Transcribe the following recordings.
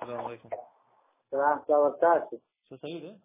السلام عليكم. ورحمة الله وبركاته. شو سعيد؟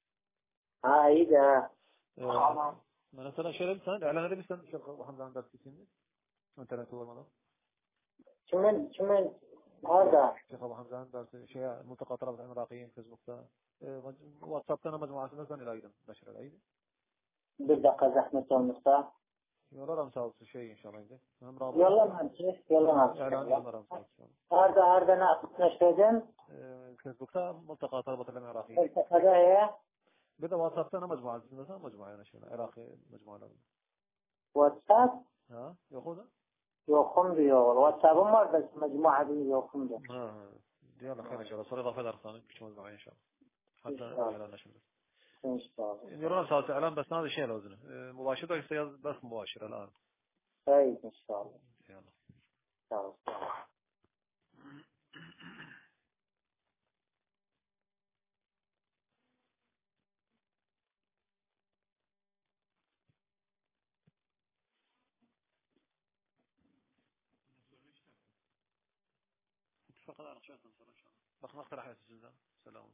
إيه من أنا شيء لبسان على غير بستان شيخ أبو حمزة عندك في سنة وأنت لا تقول ماذا؟ شو من هذا؟ شيخ أبو حمزة عندك شيء ملتقى طلبة العراقيين فيسبوك تا واتساب تنا مجموعة مثلا إلى أيضا نشر العيد. بدأ زحمة المصطفى. يلا رمساوس شيء إن شاء الله عندك. هم رابط. يلا ما نمشي يلا ما نمشي. إعلان يلا رمساوس إن شاء هذا ناقص نشتغل. الله. فيسبوك تا ملتقى طلبة العراقيين. هذا هي. بدأ واتساب تنا مجموعة مثلا مجموعة نشر عراقي مجموعة لهم. واتساب. ها يأخذها؟ يوخم بيو الواتساب مر بس مجموعة دي يوخم ده. يلا خير إن شاء الله. صار إضافة درسان مش مجموعة إن شاء الله. حتى إعلان نشر. إن شاء الله. يرون صارت إعلان بس هذا الشيء لازم مباشرة يصير بس مباشر الآن. طيب إن شاء الله. يلا. إن شاء الله. فقط أنا شو أنتظر إن شاء الله. بس نقترح على السلام. سلام.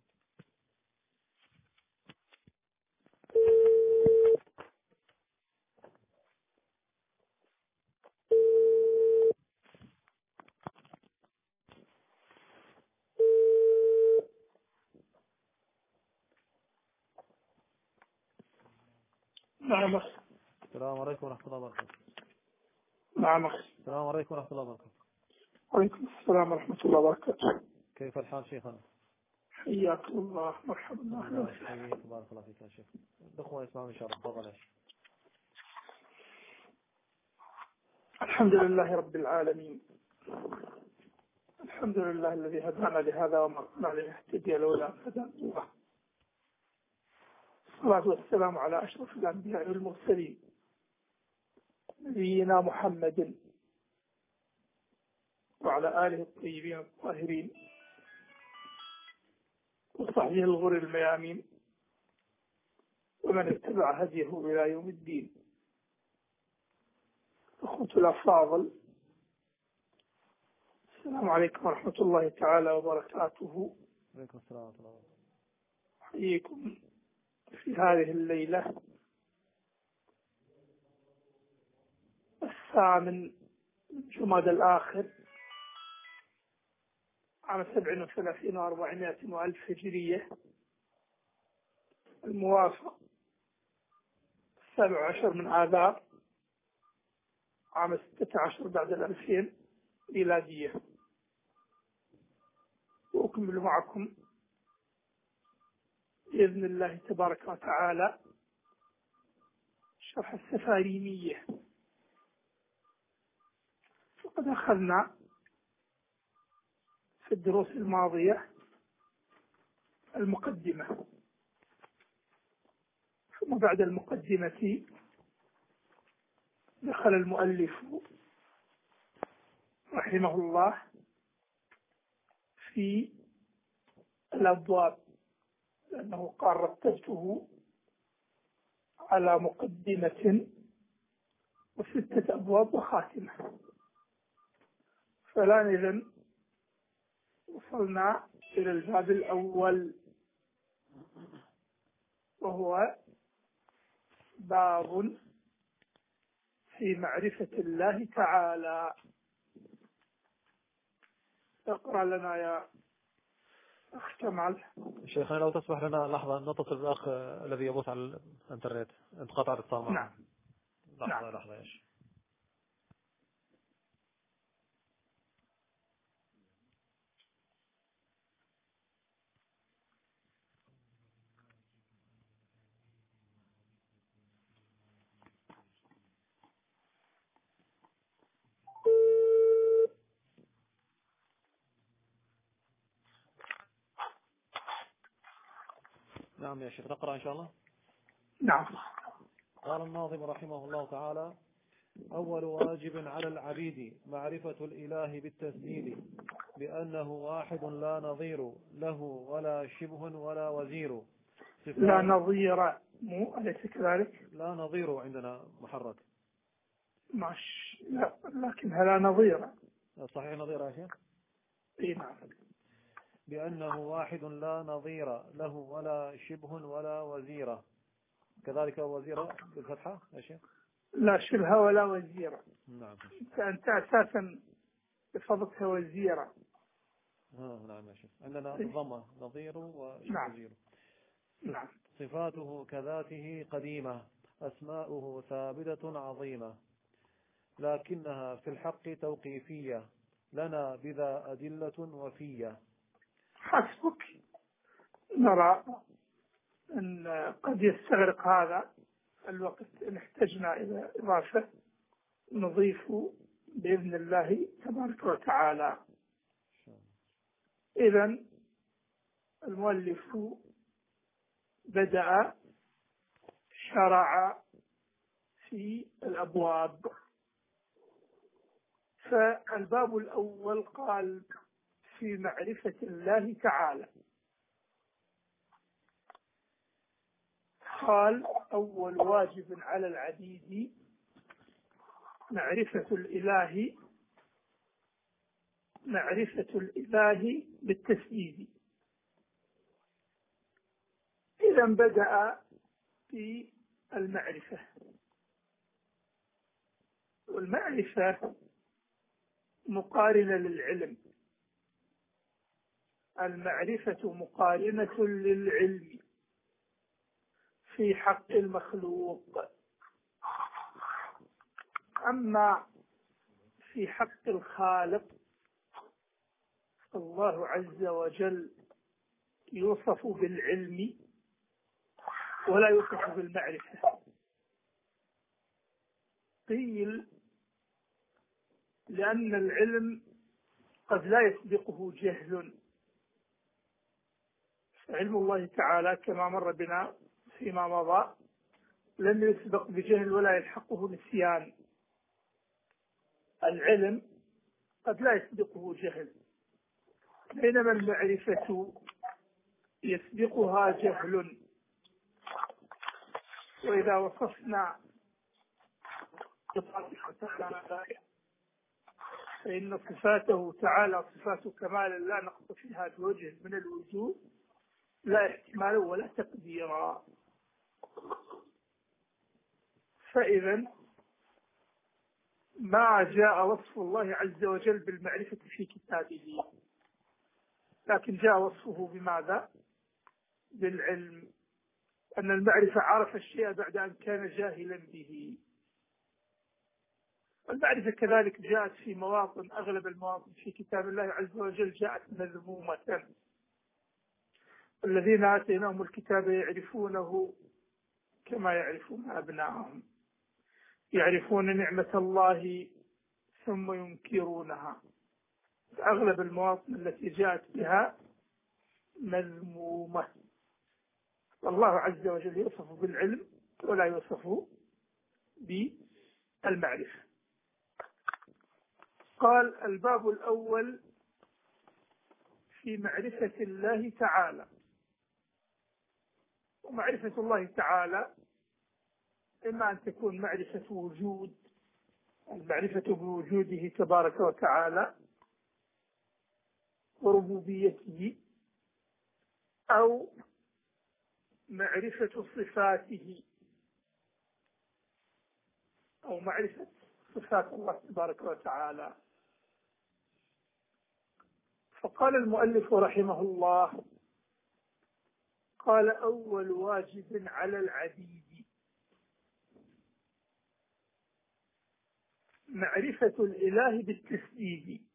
نعم. السلام عليكم ورحمة الله وبركاته. نعم. السلام عليكم ورحمة الله وبركاته. وعليكم السلام ورحمة الله وبركاته. كيف الحال شيخنا؟ حياكم الله، مرحبا أهلا الله وسهلا. يحييك بارك الله فيك يا شيخ. الأخوة يسمعون إن شاء الله. تفضل يا شيخ. الحمد لله رب العالمين. الحمد لله الذي هدانا لهذا وما كنا لنهتدي لولا أن هدانا الله. الصلاة والسلام على أشرف الأنبياء والمرسلين نبينا محمد وعلى آله الطيبين الطاهرين وصحبه الغر الميامين ومن اتبع هديه إلى يوم الدين. أخوة الأفاضل، السلام عليكم ورحمة الله تعالى وبركاته. عليكم السلام ورحمة الله. أحييكم في هذه الليلة 8 جمادى الآخر عام 37 و400 وألف هجرية، الموافق 17 من آذار عام 16 بعد 2000 ميلادية. وأكمل معكم بإذن الله تبارك وتعالى شرح السفارينية. وقد أخذنا في الدروس الماضية المقدمة، ثم بعد المقدمة دخل المؤلف رحمه الله في الأبواب، لأنه قال رتبته على مقدمة و6 أبواب وخاتمة. فالآن إذن وصلنا إلى الباب الأول، وهو باب في معرفة الله تعالى. اقرأ لنا يا أخ كمال. شيخنا لو تسمح لنا لحظة نتصل بالأخ الذي يبث على الإنترنت. انقطع الاتصال معه. نعم. لحظة يا شيخ. نعم يا شيخ نقرأ إن شاء الله. نعم. قال الناظم رحمه الله تعالى: أول واجب على العبيد معرفة الإله بالتسديد، بأنه واحد لا نظير له ولا شبه ولا وزير. لا نظير، مو أليس كذلك؟ لا نظير عندنا محرك. لا، لكنها لا نظير. صحيح نظير يا شيخ. اي نعم. بأنه واحد لا نظير له ولا شبه ولا وزيرة. كذلك وزيرة بالفتحة يا شيخ؟ لا شبه ولا وزيرة. نعم. أنت أساسا بفضلتها وزيرة. نعم يا شيخ. عندنا ضمة نظير ووزير. نعم. صفاته كذاته قديمة، أسماؤه ثابتة عظيمة، لكنها في الحق توقيفية، لنا بذا أدلة وفية. حسبك. نرى أن قد يستغرق هذا الوقت، إن احتجنا إلى إضافة نضيف بإذن الله تبارك وتعالى. إذن المؤلف بدأ شرع في الأبواب. فالباب الأول قال في معرفة الله تعالى. قال أول واجب على العبيد معرفة الإله بالتسديد. إذا بدأ في المعرفة، والمعرفة مقارنة للعلم. المعرفة مقارنة للعلم في حق المخلوق. أما في حق الخالق الله عز وجل يوصف بالعلم ولا يوصف بالمعرفة. قيل لأن العلم قد لا يسبقه جهل. علم الله تعالى كما مر بنا فيما مضى لم يسبق بجهل ولا يلحقه نسيان. العلم قد لا يسبقه جهل، بينما المعرفة يسبقها جهل. وإذا وصفنا فإن صفاته تعالى صفات كمال لا نقص فيها بوجه من الوجوه، لا احتمالا ولا تقديرا. فإذا ما جاء وصف الله عز وجل بالمعرفة في كتابه، لكن جاء وصفه بماذا؟ بالعلم. أن المعرفة عرف الشيء بعد أن كان جاهلا به. المعرفة كذلك جاءت في مواطن، أغلب المواطن في كتاب الله عز وجل جاءت مذمومة. الذين آتيناهم الكتاب يعرفونه كما يعرفون أبناءهم، يعرفون نعمة الله ثم ينكرونها. أغلب المواطن التي جاءت بها مذمومة. والله عز وجل يوصف بالعلم ولا يوصف بالمعرفة. قال الباب الأول في معرفة الله تعالى. ومعرفة الله تعالى إما أن تكون معرفة وجود، المعرفة بوجوده تبارك وتعالى وربوبيته، أو معرفة صفاته، أو معرفة صفات الله تبارك وتعالى. فقال المؤلف رحمه الله قال أول واجب على العبيد معرفة الإله بالتسديد.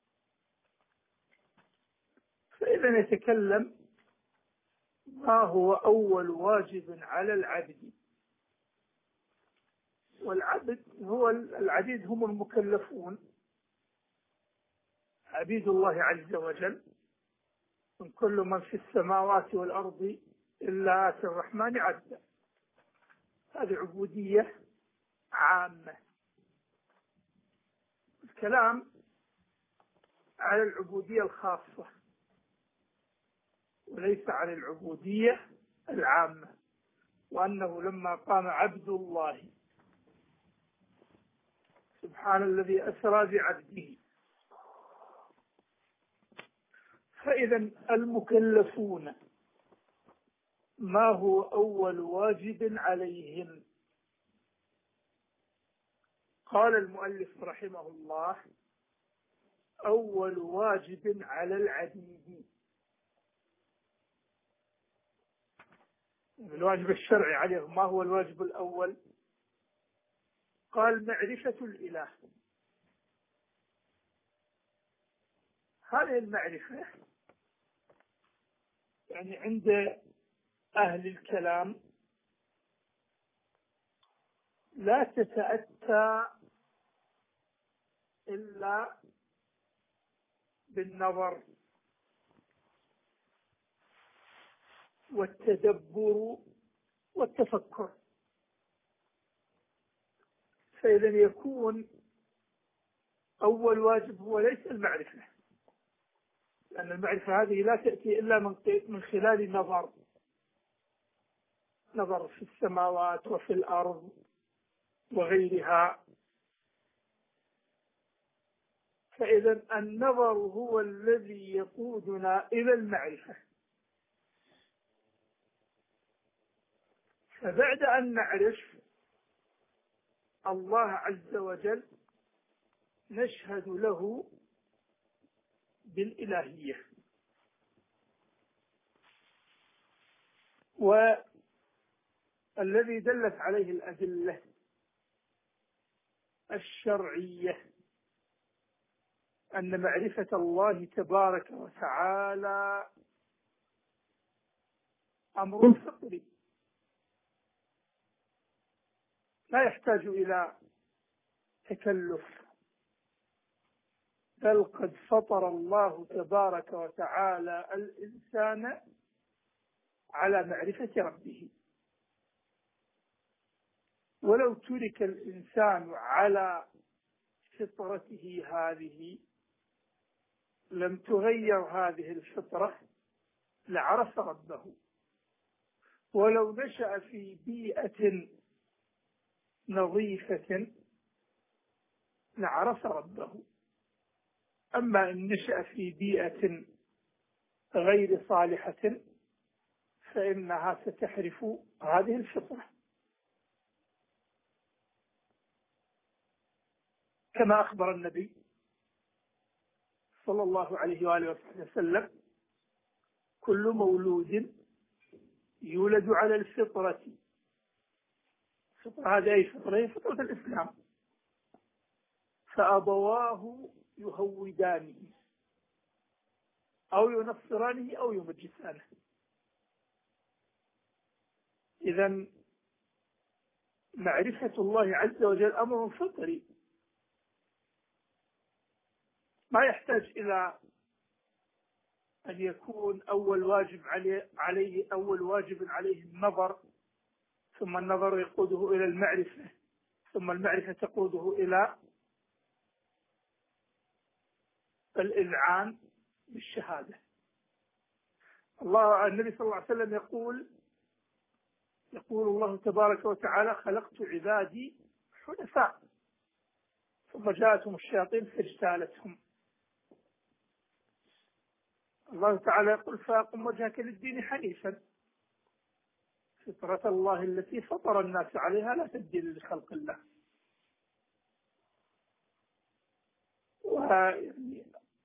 فإذا نتكلم ما هو أول واجب على العبد. والعبد هو العبيد هم المكلفون، عبيد الله عز وجل، من كل من في السماوات والأرض إلا آتي الرحمن عبدا. هذه عبودية عامة. الكلام على العبودية الخاصة وليس على العبودية العامة. وأنه لما قام عبد الله سبحان الذي أسرى بعبده، فإذا المكلفون ما هو أول واجب عليهم؟ قال المؤلف رحمه الله: أول واجب على العبيد. الواجب الشرعي عليهم ما هو الواجب الأول؟ قال: معرفة الإله. هذه المعرفة يعني عند أهل الكلام لا تتأتى إلا بالنظر والتدبر والتفكر. فإذا يكون أول واجب هو ليس المعرفة، لأن المعرفة هذه لا تأتي إلا من خلال نظر في السماوات وفي الأرض وغيرها. فإذا النظر هو الذي يقودنا إلى المعرفة. فبعد أن نعرف الله عز وجل نشهد له بالإلهية، والذي دلت عليه الأدلة الشرعية أن معرفة الله تبارك وتعالى أمر فطري لا يحتاج إلى تكلف، بل قد فطر الله تبارك وتعالى الإنسان على معرفة ربه. ولو ترك الإنسان على فطرته هذه لم تغير هذه الفطرة لعرف ربه. ولو نشأ في بيئة نظيفة لعرف ربه. أما إن نشأ في بيئة غير صالحة فإنها ستحرف هذه الفطرة، كما أخبر النبي صلى الله عليه وآله وسلم: كل مولود يولد على الفطرة. الفطرة هذه أي فطرة؟ هي فطرة الإسلام. فأبواه يهودانه أو ينصرانه أو يمجسانه. إذن معرفة الله عز وجل أمر فطري ما يحتاج إلى أن يكون أول واجب عليه النظر، ثم النظر يقوده إلى المعرفة، ثم المعرفة تقوده إلى الإذعان بالشهادة. النبي صلى الله عليه وسلم يقول الله تبارك وتعالى: خلقت عبادي حنفاء ثم جاءتهم الشياطين فاجتالتهم. الله تعالى يقول: فأقم وجهك للدين حنيفا فطرة الله التي فطر الناس عليها لا تبديل لخلق الله. ومن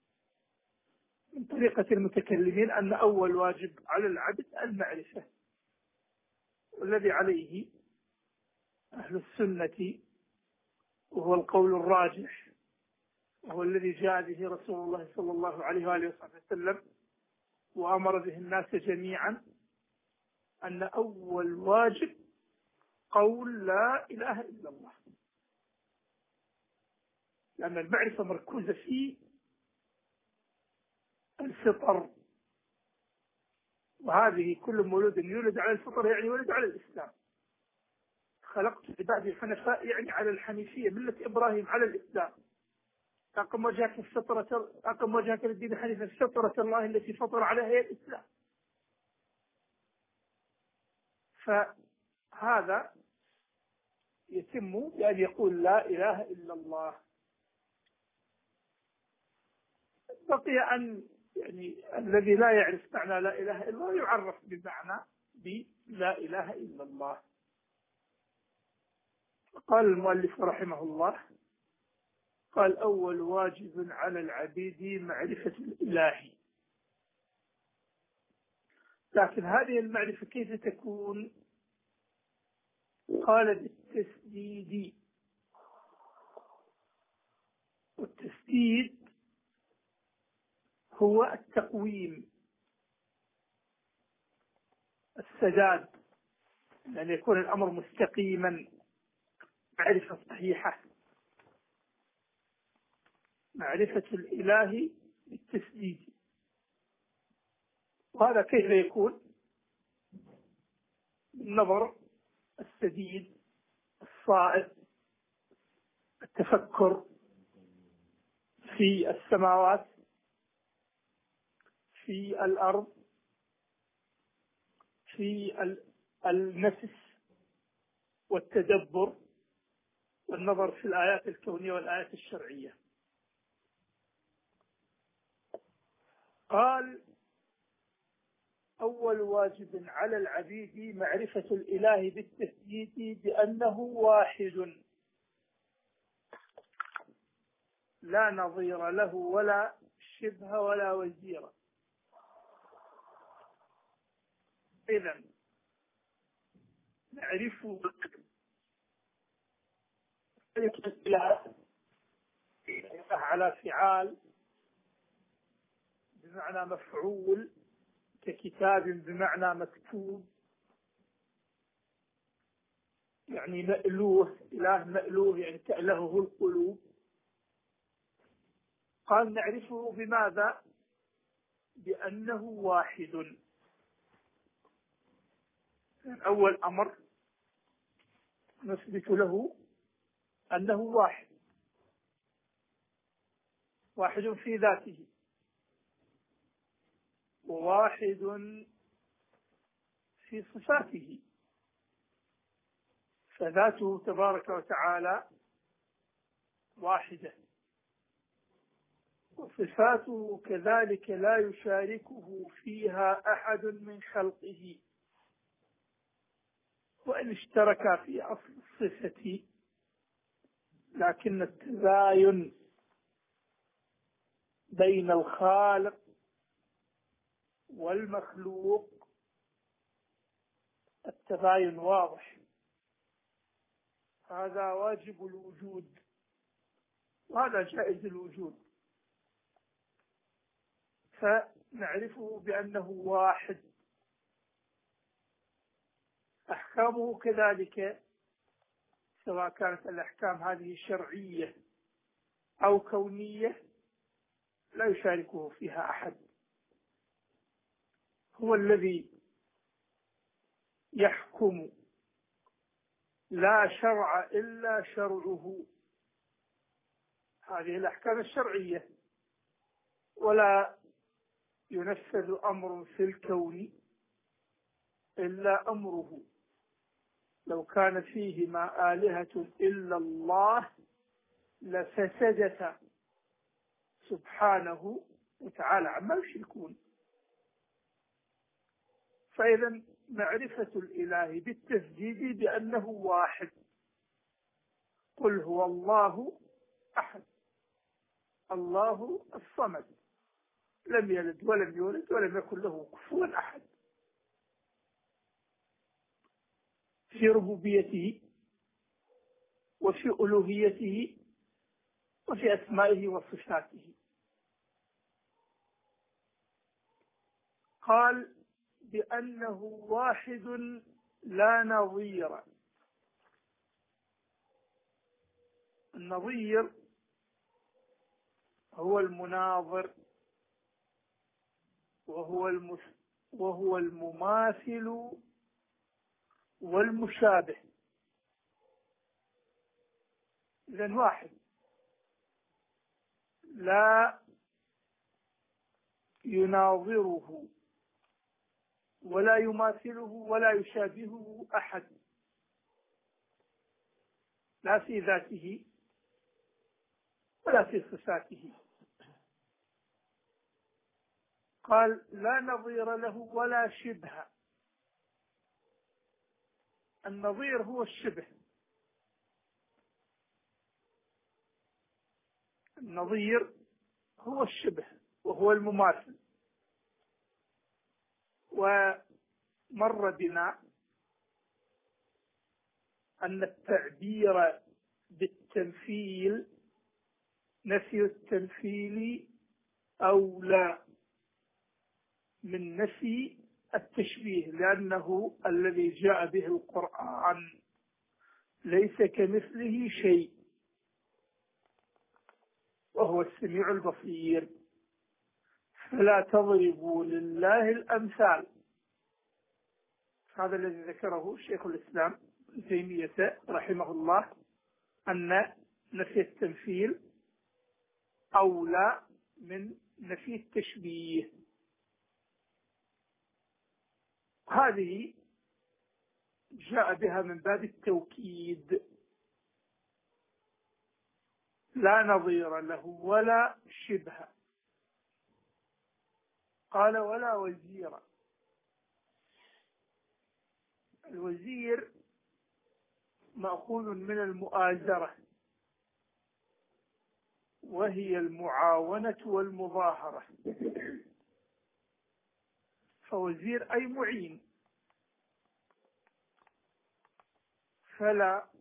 طريقة المتكلمين أن أول واجب على العبد المعرفة، والذي عليه أهل السنة وهو القول الراجح، وهو الذي جاء به رسول الله صلى الله عليه وآله وسلم وأمر به الناس جميعا، أن أول واجب قول لا إله إلا الله، لأن المعرفة مركوزة في الفطر، وهذه كل مولود يولد على الفطر يعني ولد على الإسلام. خلقت عبادي حنفاء يعني على الحنيفية، ملة إبراهيم على الإسلام. أقم وجهك للدين حنيفا فطرة الله التي فطر عليها هي الإسلام. فهذا يتم بأن يقول لا إله إلا الله. بقي أن يعني الذي لا يعرف معنى لا إله إلا الله يعرف بمعنى بلا إله إلا الله. قال المؤلف رحمه الله: قال: أول واجب على العبيد معرفة الإله. لكن هذه المعرفة كيف تكون؟ قال: بالتسديد. والتسديد هو التقويم، السداد، أن يكون الأمر مستقيما، معرفة صحيحة، معرفة الإله بالتسديد. وهذا كيف يكون؟ بالنظر السديد الصائب، التفكر في السماوات، في الأرض، في النفس، والتدبر، والنظر في الآيات الكونية والآيات الشرعية. قال: أول واجب على العبيد معرفة الإله بالتثبيت بأنه واحد لا نظير له ولا شبه ولا وزير. إذن نعرف الإله على فعال بمعنى مفعول، ككتاب بمعنى مكتوب، يعني مألوه، إله مألوه يعني تألهه القلوب. قال: نعرفه بماذا؟ بأنه واحد. أول أمر نثبت له أنه واحد، واحد في ذاته، وواحد في صفاته، فذاته تبارك وتعالى واحدة، وصفاته كذلك لا يشاركه فيها أحد من خلقه، وإن اشتركا في أصل الصفة، لكن التباين بين الخالق والمخلوق التباين واضح. هذا واجب الوجود وهذا جائز الوجود، فنعرفه بأنه واحد. أحكامه كذلك، سواء كانت الأحكام هذه شرعية أو كونية، لا يشاركه فيها أحد. هو الذي يحكم، لا شرع إلا شرعه، هذه الأحكام الشرعية. ولا ينفذ أمر في الكون إلا أمره، لو كان فيهما آلهة إلا الله لفسدتا سبحانه وتعالى عما يشركون. فإذا معرفة الإله بالتسديد بأنه واحد. قل هو الله أحد، الله الصمد، لم يلد ولم يولد ولم يكن له كفوا أحد، في ربوبيته وفي ألوهيته وفي أسمائه وصفاته. قال: بأنه واحد لا نظير. النظير هو المناظر، وهو المماثل والمشابه. إذن واحد لا يناظره ولا يماثله ولا يشابهه أحد، لا في ذاته ولا في صفاته. قال لا نظير له ولا شبه. النظير هو الشبه، النظير هو الشبه وهو المماثل. ومر بنا أن التعبير بالتمثيل نفي التمثيل أولى من نفي التشبيه، لأنه الذي جاء به القرآن ليس كمثله شيء وهو السميع البصير. فلا تضربوا لله الأمثال. هذا الذي ذكره شيخ الإسلام ابن تيمية رحمه الله، أن نفي التمثيل أولى من نفي التشبيه. هذه جاء بها من باب التوكيد، لا نظير له ولا شبه. قال ولا وزير. الوزير مأخوذ من المؤازرة، وهي المعاونة والمظاهرة. فوزير أي معين. فلا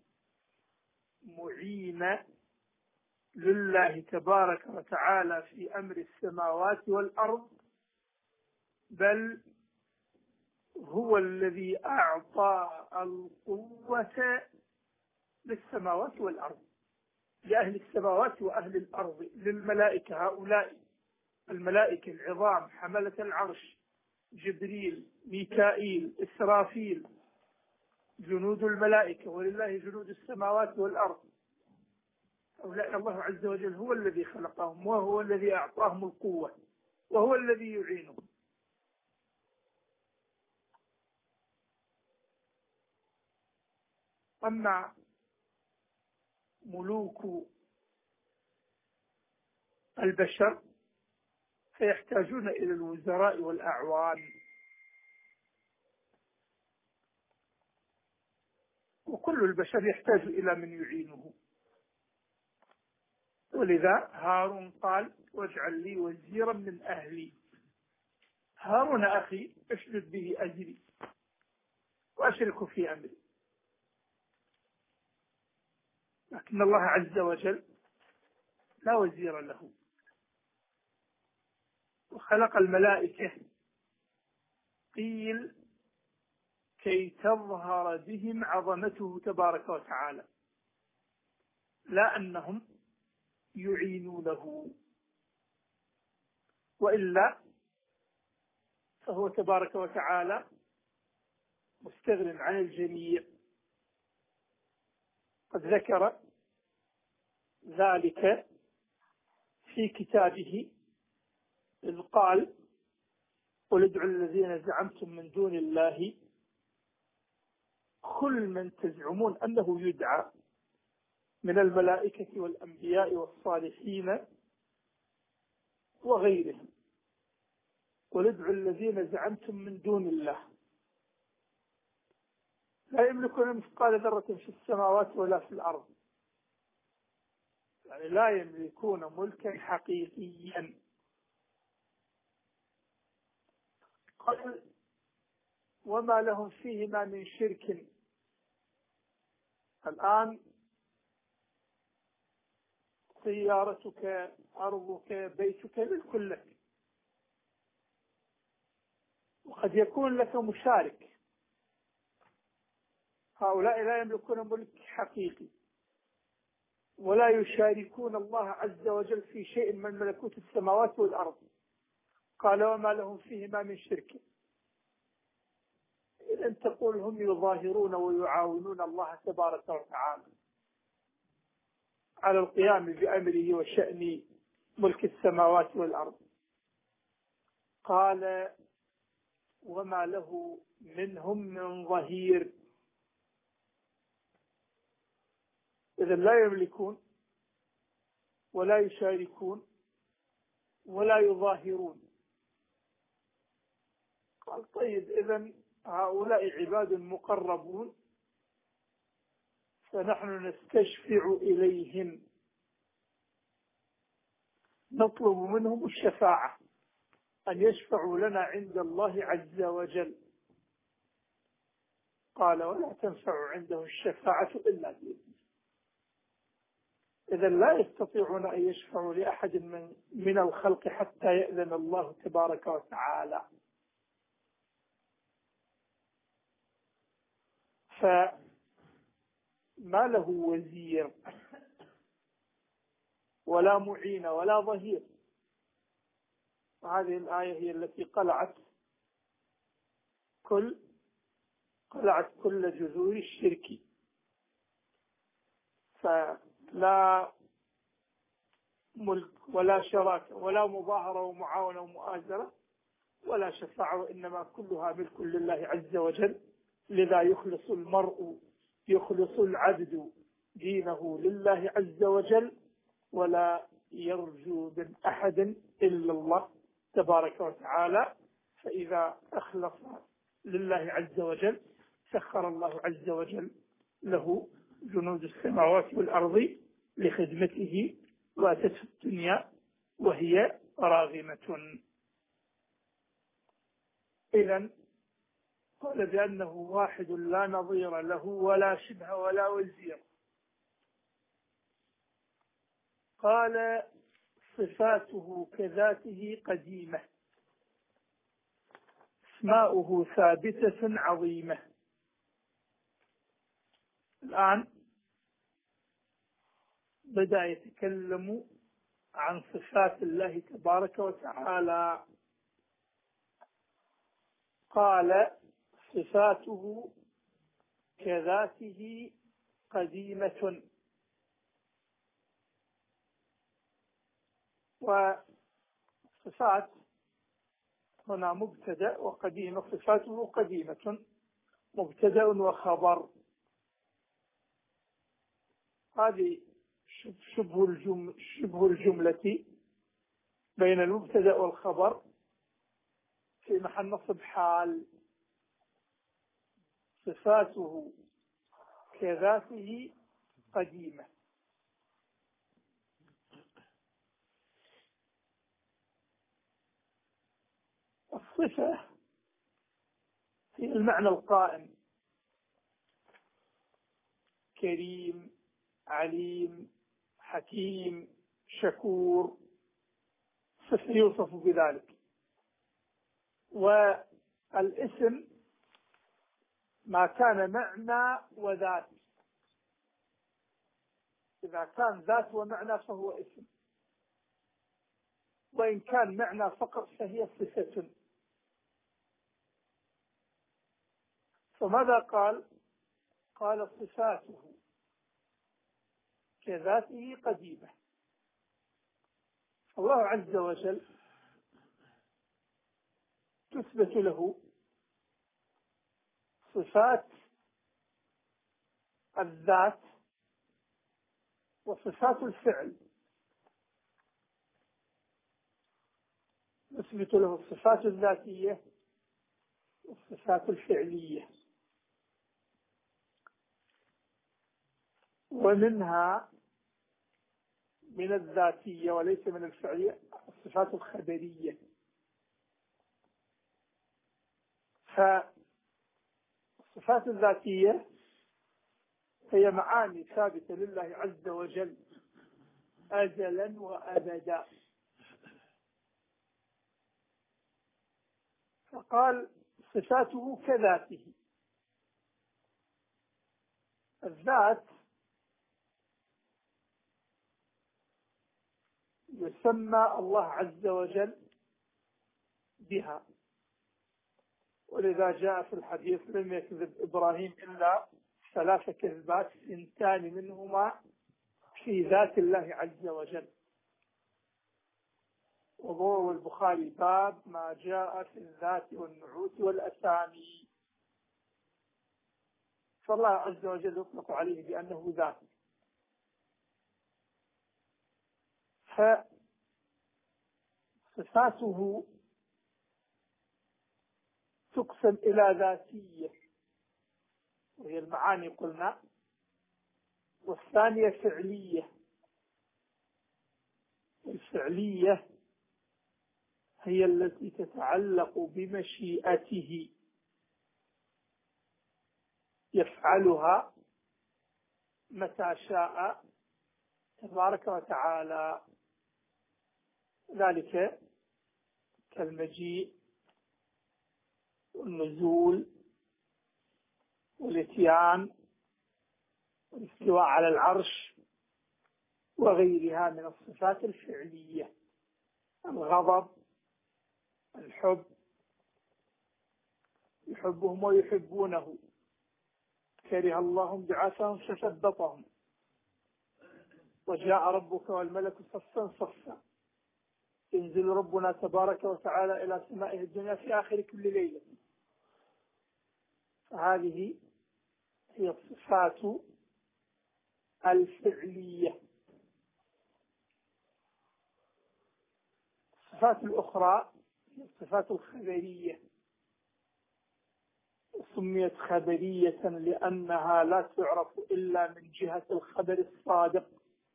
معين لله تبارك وتعالى في أمر السماوات والأرض، بل هو الذي أعطى القوة للسماوات والأرض، لأهل السماوات وأهل الأرض، للملائكة. هؤلاء الملائكة العظام حملة العرش، جبريل، ميكائيل، إسرافيل، جنود الملائكة، ولله جنود السماوات والأرض. هؤلاء الله عز وجل هو الذي خلقهم، وهو الذي أعطاهم القوة، وهو الذي يعينهم. أما ملوك البشر فيحتاجون إلى الوزراء والأعوان، وكل البشر يحتاج إلى من يعينه. ولذا هارون قال واجعل لي وزيرا من أهلي. هارون أخي اشدد به أجري وأشرك في أمري. لكن الله عز وجل لا وزير له، وخلق الملائكة قيل كي تظهر بهم عظمته تبارك وتعالى، لا أنهم يعينونه، وإلا فهو تبارك وتعالى مستغن عن الجميع. قد ذكر ذلك في كتابه إذ قال قل ادعوا الذين زعمتم من دون الله كل من تزعمون أنه يدعى من الملائكة والأنبياء والصالحين وغيرهم. قل ادعوا الذين زعمتم من دون الله لا يملكون مثقال ذرة في السماوات ولا في الأرض، يعني لا يملكون ملكا حقيقيا. قال وما لهم فيهما من شرك. الآن سيارتك، أرضك، بيتك ملك لك، وقد يكون لك مشارك. هؤلاء لا يملكون ملك حقيقي ولا يشاركون الله عز وجل في شيء من ملكوت السماوات والأرض. قال وما لهم فيهما من شرك. إذا تقول هم يظاهرون ويعاونون الله تبارك وتعالى على القيام بأمره وشأن ملك السماوات والأرض. قال وما له منهم من ظهير. إذا لا يملكون ولا يشاركون ولا يظاهرون، قال طيب إذن هؤلاء عباد مقربون فنحن نستشفع إليهم نطلب منهم الشفاعة أن يشفعوا لنا عند الله عز وجل. قال ولا تنفع عنده الشفاعة إلا بإذنه. إذا لا يستطيعون أن يشفعوا لأحد من الخلق حتى يأذن الله تبارك وتعالى. فما له وزير ولا معين ولا ظهير. وهذه الآية هي التي قلعت كل جذور الشرك. فلا ملك ولا شراكة ولا مظاهرة ومعاونة ومؤازرة ولا شفاعة، وإنما كلها ملك لله عز وجل. لذا يخلص العبد دينه لله عز وجل ولا يرجو من أحد إلا الله تبارك وتعالى. فإذا أخلص لله عز وجل سخر الله عز وجل له جنود السماوات والأرض لخدمته وأتته الدنيا وهي راغمة. إذن قال بأنه واحد لا نظير له ولا شبه ولا وزير. قال صفاته كذاته قديمة، اسماؤه ثابتة عظيمة. الآن بدأ يتكلم عن صفات الله تبارك وتعالى. قال صفاته كذاته قديمة. وصفات هنا مبتدأ وقديمة. صفاته قديمة مبتدأ وخبر. هذه شبه الجملة بين المبتدأ والخبر في محل نصب حال. صفاته كذاته قديمة. الصفة هي المعنى القائم: كريم، عليم، حكيم، شكور. صفة يوصف بذلك. والاسم ما كان معنى وذات. إذا كان ذات ومعنى فهو اسم، وإن كان معنى فقط فهي صفة. فماذا قال؟ قال صفاته كذاته قديمة. الله عز وجل تثبت له صفات الذات وصفات الفعل. نثبت له الصفات الذاتية والصفات الفعلية. ومنها من الذاتية وليس من الفعلية الصفات الخبرية. فالصفات الذاتية هي معاني ثابتة لله عز وجل أزلا وأبدا. فقال صفاته كذاته. الذات يسمى الله عز وجل بها، ولذا جاء في الحديث: لم يكذب إبراهيم إلا 3 كذبات 2 منهما في ذات الله عز وجل. وروى البخاري باب ما جاء في الذات والنعوت والأسامي. فالله عز وجل يطلق عليه بأنه ذات. فصفاته تقسم إلى ذاتية وهي المعاني قلنا، والثانية فعلية. الفعلية هي التي تتعلق بمشيئته، يفعلها متى شاء تبارك وتعالى، ذلك كالمجيء والنزول والاتيان والاستواء على العرش وغيرها من الصفات الفعلية، الغضب، الحب، يحبهم ويحبونه، كره الله بعثهم فثبطهم، وجاء ربك والملك صفا صفا، ينزل ربنا تبارك وتعالى إلى سمائه الدنيا في آخر كل ليلة. فهذه هي الصفات الفعلية. الصفات الأخرى هي الصفات الخبرية، سميت خبرية لأنها لا تعرف إلا من جهة الخبر الصادق،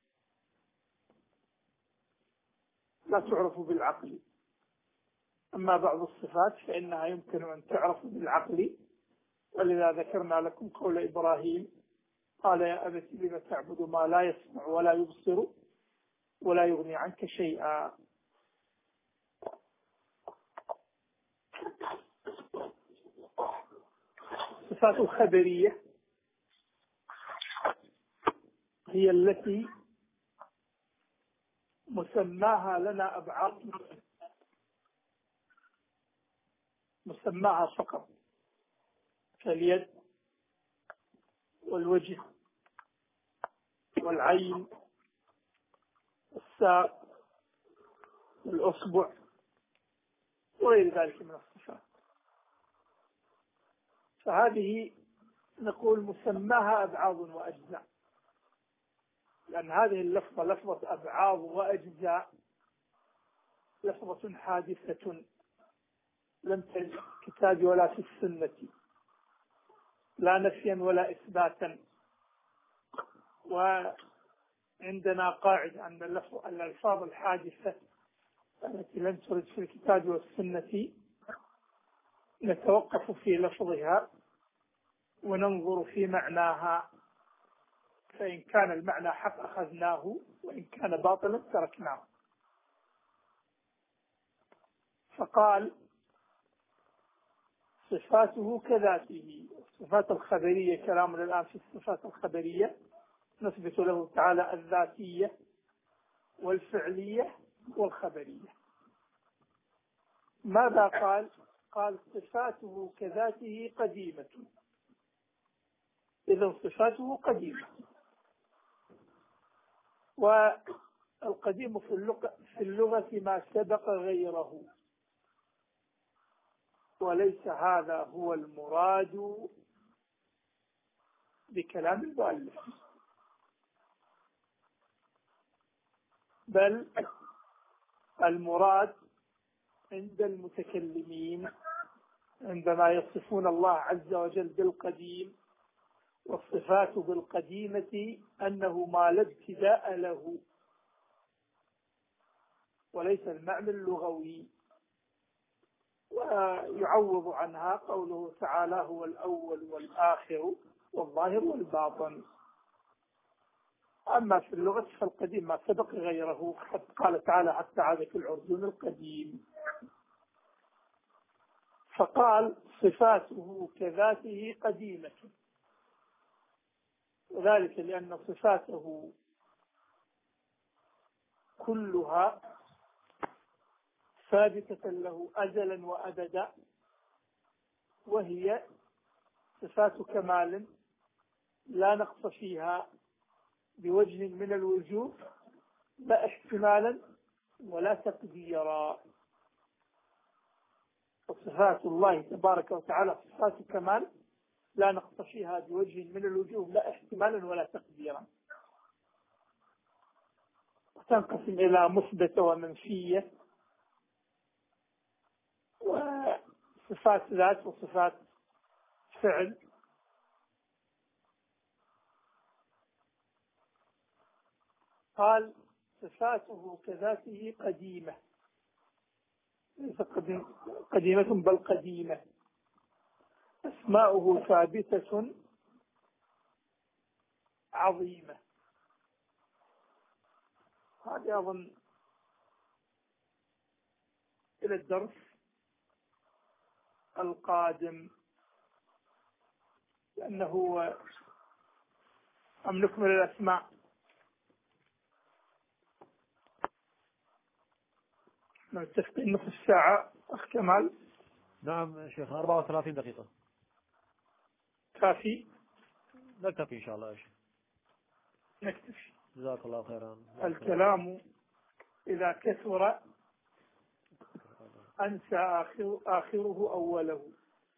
لا تعرف بالعقل. أما بعض الصفات فإنها يمكن أن تعرف بالعقل، ولذا ذكرنا لكم قول إبراهيم قال يا أبت لم تعبد ما لا يسمع ولا يبصر ولا يغني عنك شيئا. الصفات الخبرية هي التي مسماها لنا أبعاد، مسماها فقط، كاليد والوجه والعين والساق والأصبع وغير ذلك من الصفات. فهذه نقول مسماها أبعاض وأجزاء، لأن هذه اللفظة لفظة أبعاض وأجزاء لفظة حادثة لم تجد في الكتاب ولا في السنة، لا نفيا ولا إثباتا. وعندنا قاعدة أن الألفاظ الحادثة التي لم ترد في الكتاب والسنة نتوقف في لفظها وننظر في معناها، فإن كان المعنى حق أخذناه وإن كان باطلا تركناه. فقال صفاته كذاته. الصفات الخبرية كلامنا الآن في الصفات الخبرية، نثبت له تعالى الذاتية والفعلية والخبرية. ماذا قال؟ قال صفاته كذاته قديمة. إذن صفاته قديمة، والقديم في اللغة ما سبق غيره، وليس هذا هو المراد بكلام المؤلف، بل المراد عند المتكلمين عندما يصفون الله عز وجل بالقديم والصفات بالقديمة أنه ما لا ابتداء له، وليس المعنى اللغوي. ويعوض عنها قوله تعالى هو الأول والآخر والظاهر والباطن. أما في اللغة فالقديم ما سبق غيره، حتى قال تعالى حتى عاد في العرجون القديم. فقال صفاته كذاته قديمة، وذلك لأن صفاته كلها ثابتة له أزلا وأبدا، وهي صفات كمال لا نقص فيها بوجه من الوجوه، لا احتمالا ولا تقديرا. وصفات الله تبارك وتعالى صفات كمال لا نقص فيها بوجه من الوجوه، لا احتمالا ولا تقديرا، وتنقسم إلى مثبتة ومنفية. صفات ذات وصفات فعل. قال صفاته كذاته قديمة، ليس قديمة بل قديمة. أسماؤه ثابتة عظيمة. هذا أظن إلى الدرس القادم، لأنه أم نكمل الأسماء؟ متفقين نصف ساعة أخ كمال؟ نعم شيخ، 34 دقيقة كافي؟ نكتفي إن شاء الله يا شيخ. نكتفي. جزاك الله خيرا. الكلام إذا كثر أنسى آخره أوله.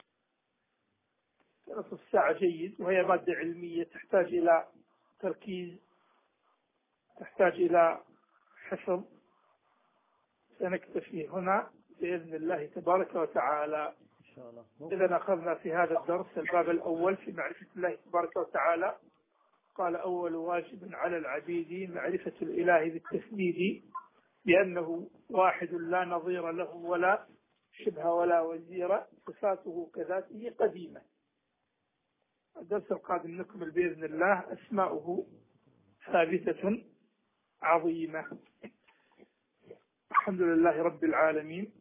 نصف ساعة جيد، وهي مادة علمية تحتاج إلى تركيز، تحتاج إلى حفظ. سنكتفي هنا بإذن الله تبارك وتعالى. إن شاء الله. إذا أخذنا في هذا الدرس الباب الأول في معرفة الله تبارك وتعالى. قال أول واجب على العبيد معرفة الإله بالتسديد، بأنه واحد لا نظير له ولا شبه ولا وزير، صفاته كذاته قديمة. الدرس القادم نكمل بإذن الله أسماؤه ثابتة عظيمة. الحمد لله رب العالمين،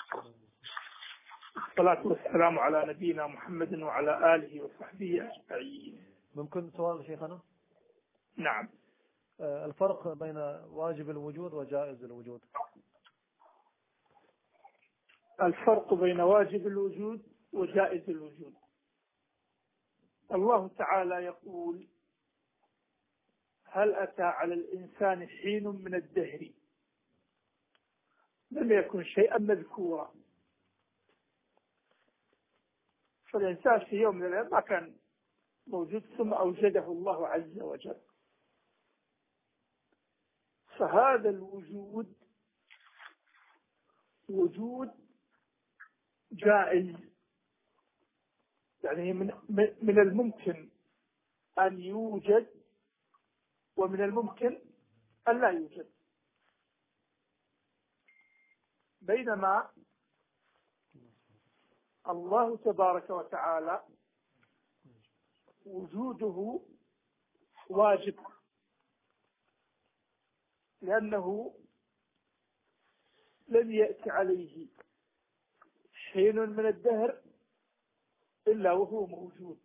الصلاة والسلام على نبينا محمد وعلى آله وصحبه أجمعين. ممكن سؤال شيخنا؟ نعم. الفرق بين واجب الوجود وجائز الوجود. الفرق بين واجب الوجود وجائز الوجود. الله تعالى يقول: هل أتى على الإنسان حين من الدهر لم يكن شيئا مذكورا. فالإنسان في يوم من الأيام ما كان موجود، ثم أوجده الله عز وجل. فهذا الوجود وجود جائز، يعني من الممكن أن يوجد ومن الممكن أن لا يوجد. بينما الله تبارك وتعالى وجوده واجب، لأنه لم يأتي عليه حين من الدهر إلا وهو موجود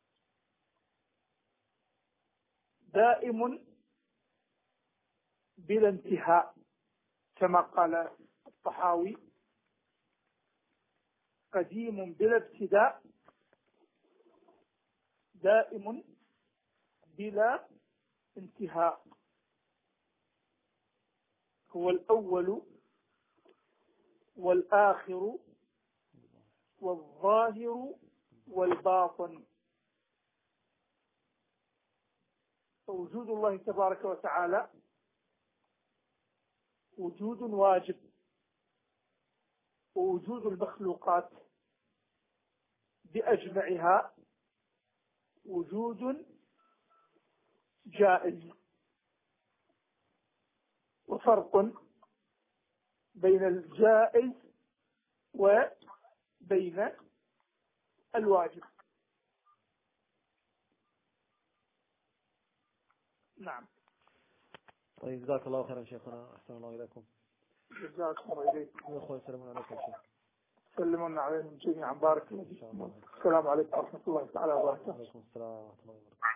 دائم بلا انتهاء، كما قال الطحاوي: قديم بلا ابتداء دائم بلا انتهاء. هو الأول والآخر والظاهر والباطن. فوجود الله تبارك وتعالى وجود واجب، ووجود المخلوقات بأجمعها وجود جائز. وفرق بين الجائز وبين الواجب. نعم. طيب جزاك الله خيرا شيخنا، أحسن الله إليكم. جزاكم الله إليكم. الأخوة يسلمون عليكم شيخ. سلمونا عليهم جميعا. بارك الله فيكم. السلام عليكم ورحمة الله تعالى وبركاته. وعليكم السلام ورحمة الله وبركاته.